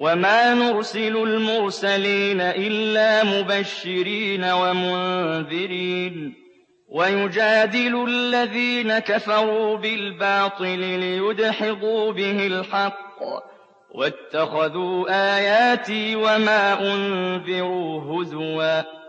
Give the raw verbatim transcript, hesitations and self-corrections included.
وَمَا نُرْسِلُ الْمُرْسَلِينَ إِلَّا مُبَشِّرِينَ وَمُنذِرِينَ وَيُجَادِلُ الَّذِينَ كَفَرُوا بِالْبَاطِلِ لِيُدْحِضُوا بِهِ الْحَقَّ وَاتَّخَذُوا آيَاتِي وَمَا أُنذِرُوا هُزُوًا